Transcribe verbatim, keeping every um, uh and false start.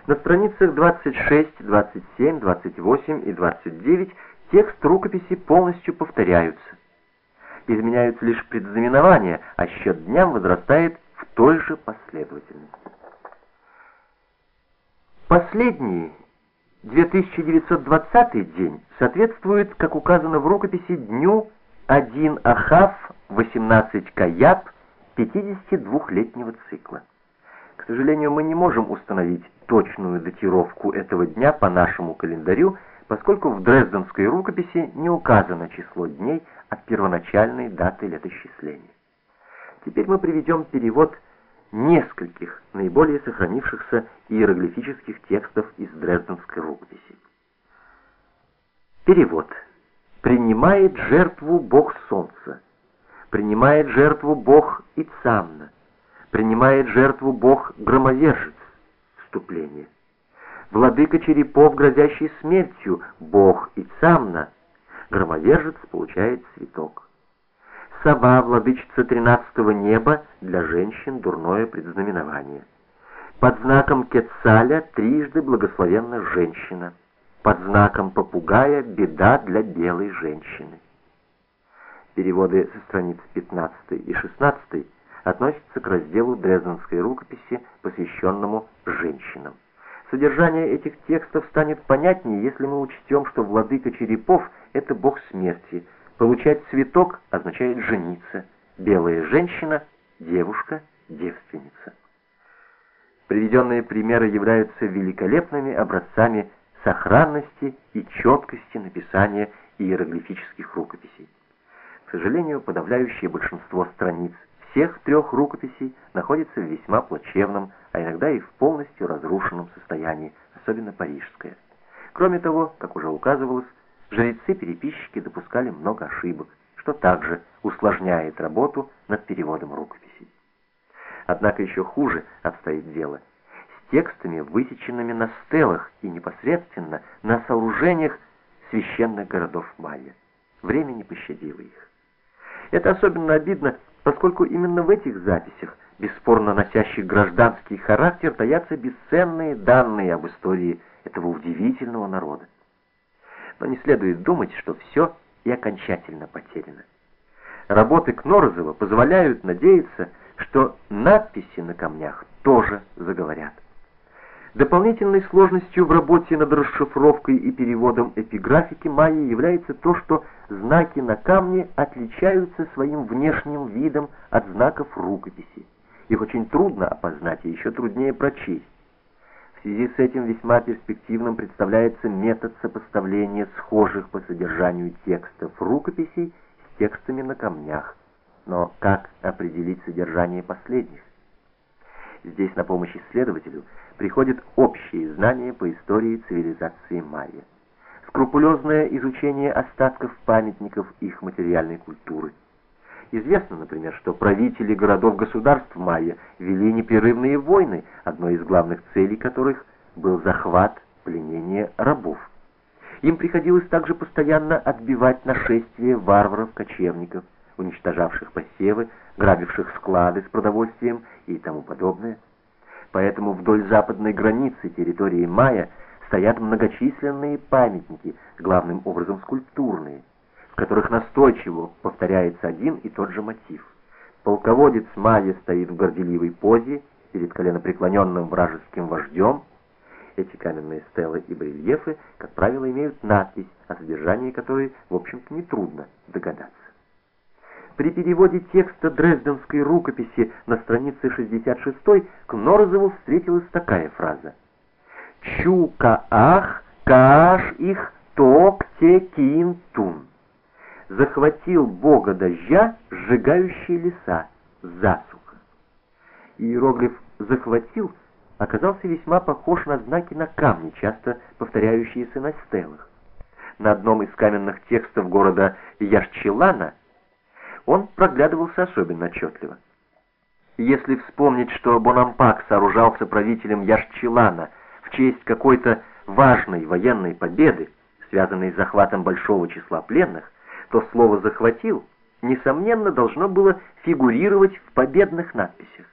На страницах двадцать шесть, двадцать семь, двадцать восемь и двадцать девять текст рукописи полностью повторяются. Изменяются лишь предзнаменования, а счет дням возрастает в той же последовательности. Последний, две тысячи девятьсот двадцатый день, соответствует, как указано в рукописи, дню один Ахав, восемнадцать Каяб, пятидесятидвухлетнего цикла. К сожалению, мы не можем установить точную датировку этого дня по нашему календарю, поскольку в дрезденской рукописи не указано число дней от первоначальной даты летосчисления. Теперь мы приведем перевод нескольких наиболее сохранившихся иероглифических текстов из дрезденской рукописи. Перевод. Принимает жертву бог солнца, принимает жертву бог Ицамна, принимает жертву бог громовержец. Вступление. Владыка черепов, грозящий смертью, бог Ицамна, громовержец получает цветок. Сова, владычица тринадцатого неба, для женщин дурное предзнаменование. Под знаком Кецаля трижды благословенна женщина. Под знаком попугая беда для белой женщины. Переводы со страниц пятнадцатой и шестнадцатой относятся к разделу дрезденской рукописи, посвященному женщинам. Содержание этих текстов станет понятнее, если мы учтем, что владыка черепов — это бог смерти, получать цветок означает жениться, белая женщина — девушка, девственница. Приведенные примеры являются великолепными образцами сохранности и четкости написания иероглифических рукописей. К сожалению, подавляющее большинство страниц всех трех рукописей находится в весьма плачевном, а иногда и в полностью разрушенном состоянии, особенно парижская. Кроме того, как уже указывалось, жрецы-переписчики допускали много ошибок, что также усложняет работу над переводом рукописей. Однако еще хуже обстоит дело с текстами, высеченными на стелах и непосредственно на сооружениях священных городов майя. Время не пощадило их. Это особенно обидно, поскольку именно в этих записях, бесспорно носящих гражданский характер, таятся бесценные данные об истории этого удивительного народа. Но не следует думать, что все и окончательно потеряно. Работы Кнорозова позволяют надеяться, что надписи на камнях тоже заговорят. Дополнительной сложностью в работе над расшифровкой и переводом эпиграфики майя является то, что знаки на камне отличаются своим внешним видом от знаков рукописи. Их очень трудно опознать и еще труднее прочесть. В связи с этим весьма перспективным представляется метод сопоставления схожих по содержанию текстов рукописей с текстами на камнях. Но как определить содержание последних? Здесь на помощь исследователю приходит общие знания по истории цивилизации майя, скрупулезное изучение остатков памятников их материальной культуры. Известно, например, что правители городов-государств майя вели непрерывные войны, одной из главных целей которых был захват, пленение рабов. Им приходилось также постоянно отбивать нашествие варваров-кочевников, уничтожавших посевы, грабивших склады с продовольствием и тому подобное. Поэтому вдоль западной границы территории майя стоят многочисленные памятники, главным образом скульптурные, в которых настойчиво повторяется один и тот же мотив. Полководец майя стоит в горделивой позе перед коленопреклоненным вражеским вождем. Эти каменные стелы и барельефы, как правило, имеют надпись, о содержании которой, в общем-то, нетрудно догадаться. При переводе текста дрезденской рукописи на странице шестьдесят шестой Кнорозову встретилась такая фраза: «Чу-каах, кааш их ток-те-кин-тун». Захватил бога дождя, сжигающий леса, засуха. Иероглиф «захватил» оказался весьма похож на знаки на камне, часто повторяющиеся на стелах. На одном из каменных текстов города Яшчилана он проглядывался особенно отчетливо. Если вспомнить, что Бонампак сооружался правителем Яшчилана в честь какой-то важной военной победы, связанной с захватом большого числа пленных, то слово «захватил» несомненно должно было фигурировать в победных надписях.